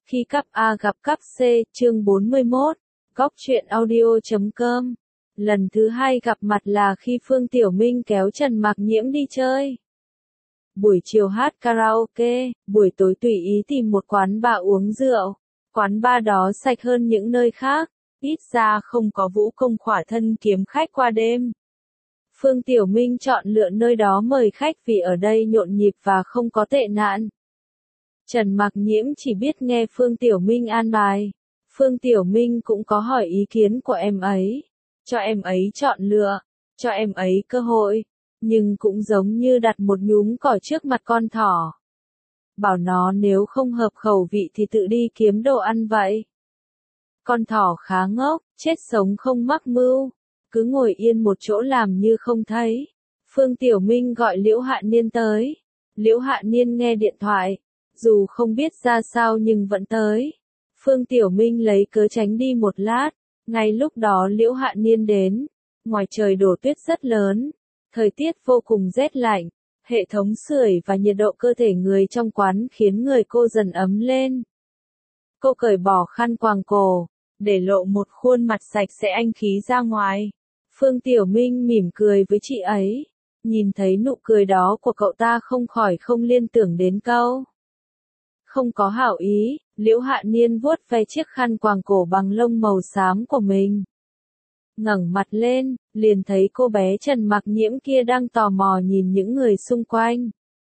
Khi cặp A gặp cặp C, chương 41, Góc truyện audio.com. Lần thứ hai gặp mặt là khi Phương Tiểu Minh kéo Trần Mạc Nhiễm đi chơi. Buổi chiều hát karaoke, buổi tối tùy ý tìm một quán bar uống rượu. Quán bar đó sạch hơn những nơi khác, ít ra không có vũ công khỏa thân kiếm khách qua đêm. Phương Tiểu Minh chọn lựa nơi đó mời khách vì ở đây nhộn nhịp và không có tệ nạn. Trần Mạc Nhiễm chỉ biết nghe Phương Tiểu Minh an bài. Phương Tiểu Minh cũng có hỏi ý kiến của em ấy. Cho em ấy chọn lựa, cho em ấy cơ hội, nhưng cũng giống như đặt một nhúm cỏ trước mặt con thỏ. Bảo nó nếu không hợp khẩu vị thì tự đi kiếm đồ ăn vậy. Con thỏ khá ngốc, chết sống không mắc mưu, cứ ngồi yên một chỗ làm như không thấy. Phương Tiểu Minh gọi Liễu Hạ Niên tới. Liễu Hạ Niên nghe điện thoại, dù không biết ra sao nhưng vẫn tới. Phương Tiểu Minh lấy cớ tránh đi một lát, ngay lúc đó Liễu Hạ Niên đến. Ngoài trời đổ tuyết rất lớn, thời tiết vô cùng rét lạnh, hệ thống sưởi và nhiệt độ cơ thể người trong quán khiến người cô dần ấm lên. Cô cởi bỏ khăn quàng cổ, để lộ một khuôn mặt sạch sẽ anh khí ra ngoài. Phương Tiểu Minh mỉm cười với chị ấy, nhìn thấy nụ cười đó của cậu ta không khỏi không liên tưởng đến câu. Không có hảo ý, Liễu Hạ Niên vuốt ve chiếc khăn quàng cổ bằng lông màu xám của mình. Ngẩng mặt lên, liền thấy cô bé Trần Mạc Nhiễm kia đang tò mò nhìn những người xung quanh.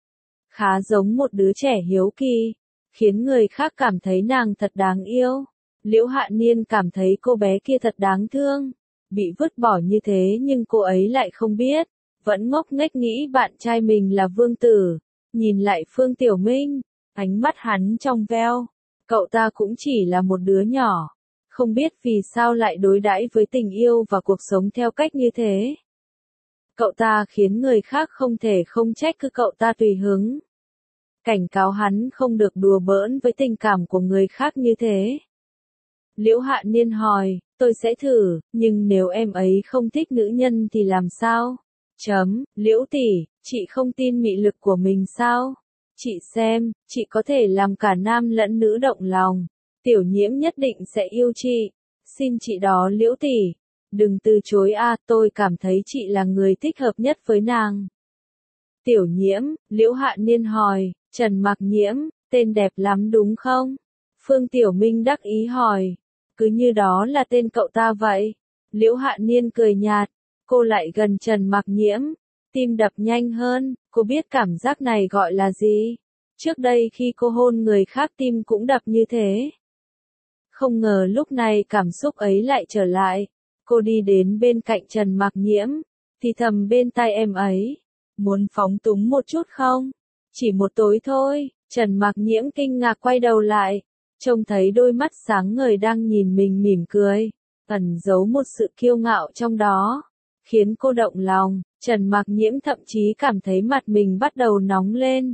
Khá giống một đứa trẻ hiếu kỳ, khiến người khác cảm thấy nàng thật đáng yêu. Liễu Hạ Niên cảm thấy cô bé kia thật đáng thương, bị vứt bỏ như thế nhưng cô ấy lại không biết, vẫn ngốc nghếch nghĩ bạn trai mình là vương tử. Nhìn lại Phương Tiểu Minh, ánh mắt hắn trong veo, cậu ta cũng chỉ là một đứa nhỏ, không biết vì sao lại đối đãi với tình yêu và cuộc sống theo cách như thế. Cậu ta khiến người khác không thể không trách cứ cậu ta tùy hứng. Cảnh cáo hắn không được đùa bỡn với tình cảm của người khác như thế. Liễu Hạ Niên hỏi, tôi sẽ thử, nhưng nếu em ấy không thích nữ nhân thì làm sao? Liễu tỷ, chị không tin mị lực của mình sao? Chị xem, chị có thể làm cả nam lẫn nữ động lòng. Tiểu Nhiễm nhất định sẽ yêu chị. Xin chị đó Liễu tỷ, đừng từ chối a, tôi cảm thấy chị là người thích hợp nhất với nàng. Tiểu Nhiễm, Liễu Hạ Niên hỏi, Trần Mạc Nhiễm, tên đẹp lắm đúng không? Phương Tiểu Minh đắc ý hỏi, cứ như đó là tên cậu ta vậy. Liễu Hạ Niên cười nhạt, cô lại gần Trần Mạc Nhiễm, tim đập nhanh hơn, cô biết cảm giác này gọi là gì? Trước đây khi cô hôn người khác tim cũng đập như thế. Không ngờ lúc này cảm xúc ấy lại trở lại. Cô đi đến bên cạnh Trần Mạc Nhiễm, thì thầm bên tai em ấy, muốn phóng túng một chút không? Chỉ một tối thôi. Trần Mạc Nhiễm kinh ngạc quay đầu lại, trông thấy đôi mắt sáng ngời đang nhìn mình mỉm cười, ẩn giấu một sự kiêu ngạo trong đó, khiến cô động lòng. Trần Mạc Nhiễm thậm chí cảm thấy mặt mình bắt đầu nóng lên.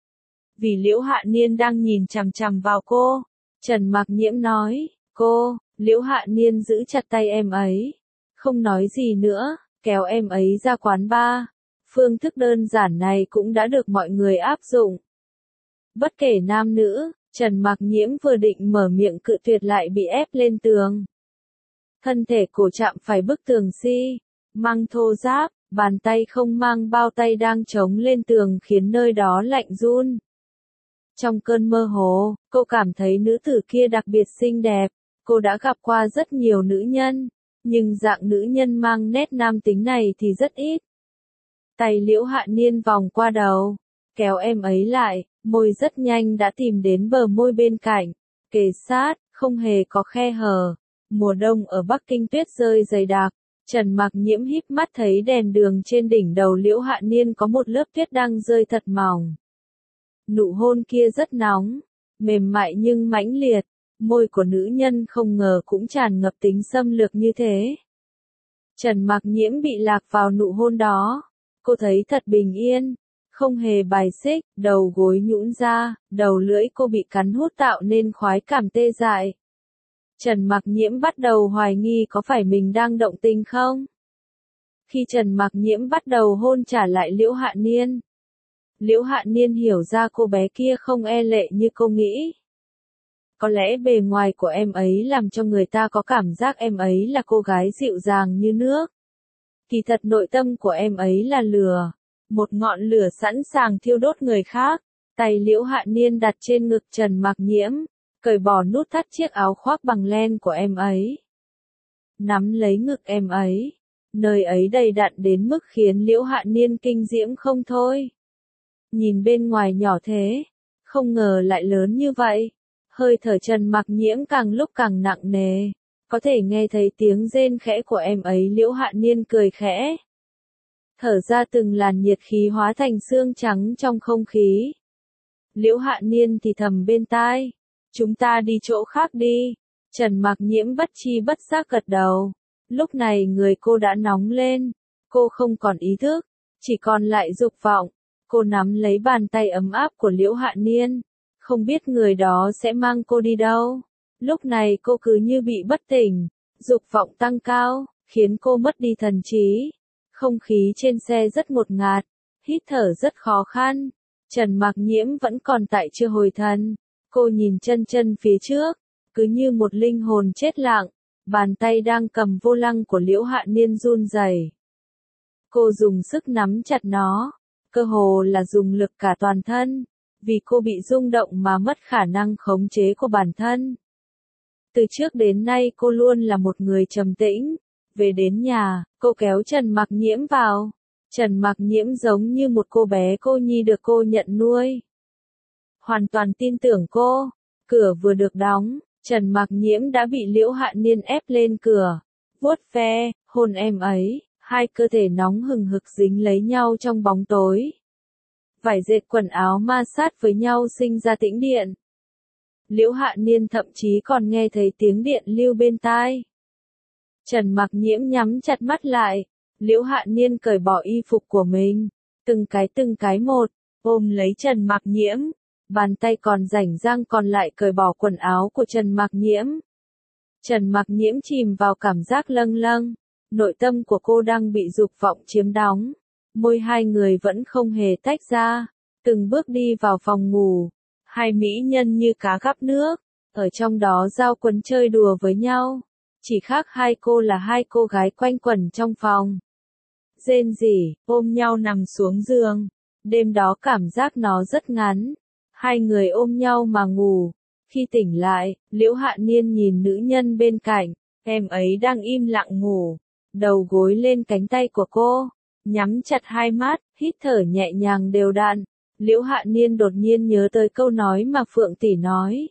Vì Liễu Hạ Niên đang nhìn chằm chằm vào cô, Trần Mạc Nhiễm nói, cô. Liễu Hạ Niên giữ chặt tay em ấy, không nói gì nữa, kéo em ấy ra quán bar. Phương thức đơn giản này cũng đã được mọi người áp dụng. Bất kể nam nữ, Trần Mạc Nhiễm vừa định mở miệng cự tuyệt lại bị ép lên tường. Thân thể cổ chạm phải bức tường xi măng thô ráp, bàn tay không mang bao tay đang chống lên tường khiến nơi đó lạnh run. Trong cơn mơ hồ, cô cảm thấy nữ tử kia đặc biệt xinh đẹp. Cô đã gặp qua rất nhiều nữ nhân, nhưng dạng nữ nhân mang nét nam tính này thì rất ít. Tay Liễu Hạ Niên vòng qua đầu, kéo em ấy lại, môi rất nhanh đã tìm đến bờ môi bên cạnh, kề sát, không hề có khe hở. Mùa đông ở Bắc Kinh tuyết rơi dày đặc, Trần Mạc Nhiễm híp mắt thấy đèn đường trên đỉnh đầu Liễu Hạ Niên có một lớp tuyết đang rơi thật mỏng. Nụ hôn kia rất nóng, mềm mại nhưng mãnh liệt, môi của nữ nhân không ngờ cũng tràn ngập tính xâm lược như thế. Trần Mạc Nhiễm bị lạc vào nụ hôn đó, cô thấy thật bình yên, không hề bài xích, đầu gối nhũn ra, đầu lưỡi cô bị cắn hút tạo nên khoái cảm tê dại. Trần Mạc Nhiễm bắt đầu hoài nghi có phải mình đang động tình không? Khi Trần Mạc Nhiễm bắt đầu hôn trả lại Liễu Hạ Niên, Liễu Hạ Niên hiểu ra cô bé kia không e lệ như cô nghĩ. Có lẽ bề ngoài của em ấy làm cho người ta có cảm giác em ấy là cô gái dịu dàng như nước. Kỳ thật nội tâm của em ấy là lửa. Một ngọn lửa sẵn sàng thiêu đốt người khác. Tay Liễu Hạ Niên đặt trên ngực Trần Mạc Nhiễm, cởi bỏ nút thắt chiếc áo khoác bằng len của em ấy. Nắm lấy ngực em ấy. Nơi ấy đầy đặn đến mức khiến Liễu Hạ Niên kinh diễm không thôi. Nhìn bên ngoài nhỏ thế, không ngờ lại lớn như vậy. Hơi thở Trần Mạc Nhiễm càng lúc càng nặng nề. Có thể nghe thấy tiếng rên khẽ của em ấy. Liễu Hạ Niên cười khẽ. Thở ra từng làn nhiệt khí hóa thành xương trắng trong không khí. Liễu Hạ Niên thì thầm bên tai. Chúng ta đi chỗ khác đi. Trần Mạc Nhiễm bất chi bất giác gật đầu. Lúc này người cô đã nóng lên. Cô không còn ý thức, chỉ còn lại dục vọng. Cô nắm lấy bàn tay ấm áp của Liễu Hạ Niên. Không biết người đó sẽ mang cô đi đâu. Lúc này cô cứ như bị bất tỉnh. Dục vọng tăng cao, khiến cô mất đi thần trí. Không khí trên xe rất ngột ngạt. Hít thở rất khó khăn. Trần Mạc Nhiễm vẫn còn tại chưa hồi thần. Cô nhìn chân phía trước. Cứ như một linh hồn chết lặng. Bàn tay đang cầm vô lăng của Liễu Hạ Niên run rẩy. Cô dùng sức nắm chặt nó. Cơ hồ là dùng lực cả toàn thân. Vì cô bị rung động mà mất khả năng khống chế của bản thân. Từ trước đến nay cô luôn là một người trầm tĩnh. Về đến nhà, cô kéo Trần Mạc Nhiễm vào. Trần Mạc Nhiễm giống như một cô bé cô nhi được cô nhận nuôi. Hoàn toàn tin tưởng cô. Cửa vừa được đóng, Trần Mạc Nhiễm đã bị Liễu Hạ Niên ép lên cửa. Vuốt ve, hôn em ấy, hai cơ thể nóng hừng hực dính lấy nhau trong bóng tối. Vải dệt quần áo ma sát với nhau sinh ra tĩnh điện. Liễu Hạ Niên thậm chí còn nghe thấy tiếng điện lưu bên tai. Trần Mạc Nhiễm nhắm chặt mắt lại. Liễu Hạ Niên cởi bỏ y phục của mình. Từng cái một, ôm lấy Trần Mạc Nhiễm. Bàn tay còn rảnh rang còn lại cởi bỏ quần áo của Trần Mạc Nhiễm. Trần Mạc Nhiễm chìm vào cảm giác lâng lâng. Nội tâm của cô đang bị dục vọng chiếm đóng. Môi hai người vẫn không hề tách ra. Từng bước đi vào phòng ngủ. Hai mỹ nhân như cá gắp nước. Ở trong đó giao quấn chơi đùa với nhau. Chỉ khác hai cô là hai cô gái quanh quẩn trong phòng. Rên rỉ, ôm nhau nằm xuống giường. Đêm đó cảm giác nó rất ngắn. Hai người ôm nhau mà ngủ. Khi tỉnh lại, Liễu Hạ Niên nhìn nữ nhân bên cạnh. Em ấy đang im lặng ngủ. Đầu gối lên cánh tay của cô. Nhắm chặt hai mắt, hít thở nhẹ nhàng đều đặn. Liễu Hạ Niên đột nhiên nhớ tới câu nói mà Phượng tỷ nói.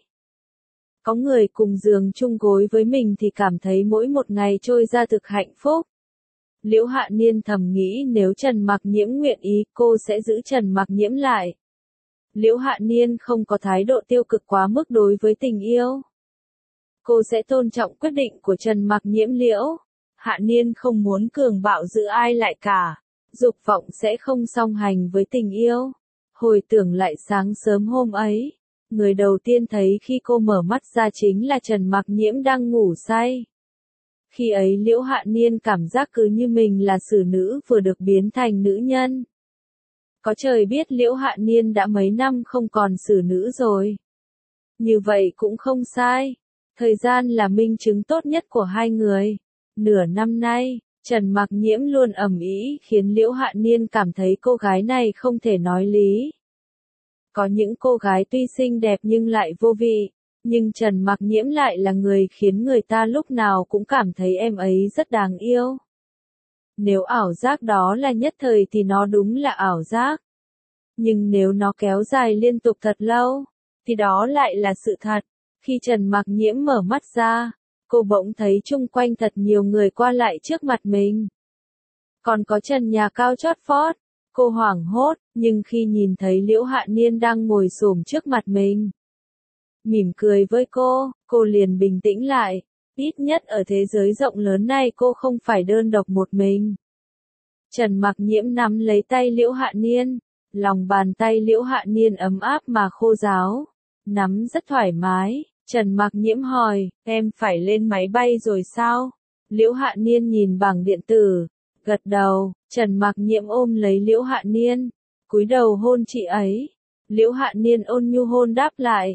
Có người cùng giường chung gối với mình thì cảm thấy mỗi một ngày trôi ra thực hạnh phúc. Liễu Hạ Niên thầm nghĩ nếu Trần Mạc Nhiễm nguyện ý, cô sẽ giữ Trần Mạc Nhiễm lại. Liễu Hạ Niên không có thái độ tiêu cực quá mức đối với tình yêu. Cô sẽ tôn trọng quyết định của Trần Mạc Nhiễm. Liễu Hạ Niên không muốn cường bạo giữ ai lại cả. Dục vọng sẽ không song hành với tình yêu. Hồi tưởng lại sáng sớm hôm ấy, người đầu tiên thấy khi cô mở mắt ra chính là Trần Mạc Nhiễm đang ngủ say. Khi ấy Liễu Hạ Niên cảm giác cứ như mình là xử nữ vừa được biến thành nữ nhân. Có trời biết Liễu Hạ Niên đã mấy năm không còn xử nữ rồi. Như vậy cũng không sai. Thời gian là minh chứng tốt nhất của hai người. Nửa năm nay, Trần Mạc Nhiễm luôn ầm ĩ khiến Liễu Hạ Niên cảm thấy cô gái này không thể nói lý. Có những cô gái tuy xinh đẹp nhưng lại vô vị, nhưng Trần Mạc Nhiễm lại là người khiến người ta lúc nào cũng cảm thấy em ấy rất đáng yêu. Nếu ảo giác đó là nhất thời thì nó đúng là ảo giác. Nhưng nếu nó kéo dài liên tục thật lâu, thì đó lại là sự thật. Khi Trần Mạc Nhiễm mở mắt ra, cô bỗng thấy chung quanh thật nhiều người qua lại trước mặt mình. Còn có trần nhà cao chót vót. Cô hoảng hốt, nhưng khi nhìn thấy Liễu Hạ Niên đang ngồi xổm trước mặt mình, mỉm cười với cô liền bình tĩnh lại. Ít nhất ở thế giới rộng lớn này cô không phải đơn độc một mình. Trần Mạc Nhiễm nắm lấy tay Liễu Hạ Niên. Lòng bàn tay Liễu Hạ Niên ấm áp mà khô ráo. Nắm rất thoải mái. Trần Mạc Nhiễm hỏi, em phải lên máy bay rồi sao? Liễu Hạ Niên nhìn bảng điện tử. Gật đầu. Trần Mạc Nhiễm ôm lấy Liễu Hạ Niên. Cúi đầu hôn chị ấy. Liễu Hạ Niên ôn nhu hôn đáp lại.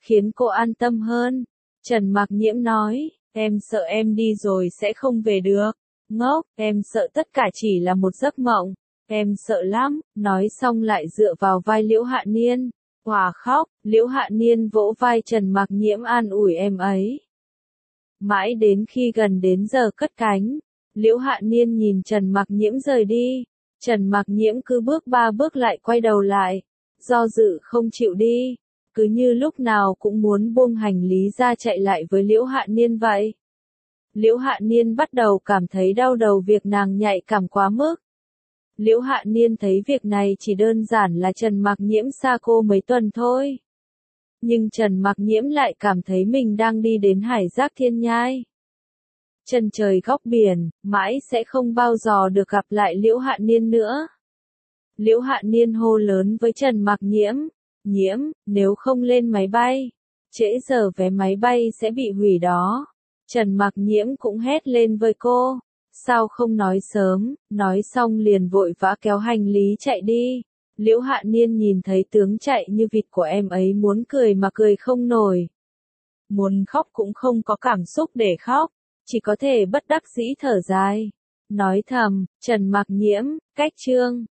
khiến cô an tâm hơn. Trần Mạc Nhiễm nói, em sợ em đi rồi sẽ không về được. Ngốc, em sợ tất cả chỉ là một giấc mộng. Em sợ lắm, nói xong lại dựa vào vai Liễu Hạ Niên. Òa khóc, Liễu Hạ Niên vỗ vai Trần Mạc Nhiễm an ủi em ấy. Mãi đến khi gần đến giờ cất cánh, Liễu Hạ Niên nhìn Trần Mạc Nhiễm rời đi. Trần Mạc Nhiễm cứ bước 3 bước lại quay đầu lại, do dự không chịu đi, cứ như lúc nào cũng muốn buông hành lý ra chạy lại với Liễu Hạ Niên vậy. Liễu Hạ Niên bắt đầu cảm thấy đau đầu việc nàng nhạy cảm quá mức. Liễu Hạ Niên thấy việc này chỉ đơn giản là Trần Mạc Nhiễm xa cô mấy tuần thôi. Nhưng Trần Mạc Nhiễm lại cảm thấy mình đang đi đến hải giác thiên nhai. Chân trời góc biển, mãi sẽ không bao giờ được gặp lại Liễu Hạ Niên nữa. Liễu Hạ Niên hô lớn với Trần Mạc Nhiễm, Nhiễm, nếu không lên máy bay, trễ giờ vé máy bay sẽ bị hủy đó. Trần Mạc Nhiễm cũng hét lên với cô, sao không nói sớm, nói xong liền vội vã kéo hành lý chạy đi. Liễu Hạ Niên nhìn thấy tướng chạy như vịt của em ấy muốn cười mà cười không nổi. Muốn khóc cũng không có cảm xúc để khóc, chỉ có thể bất đắc dĩ thở dài. Nói thầm, Trần Mạc Nhiễm, cách chương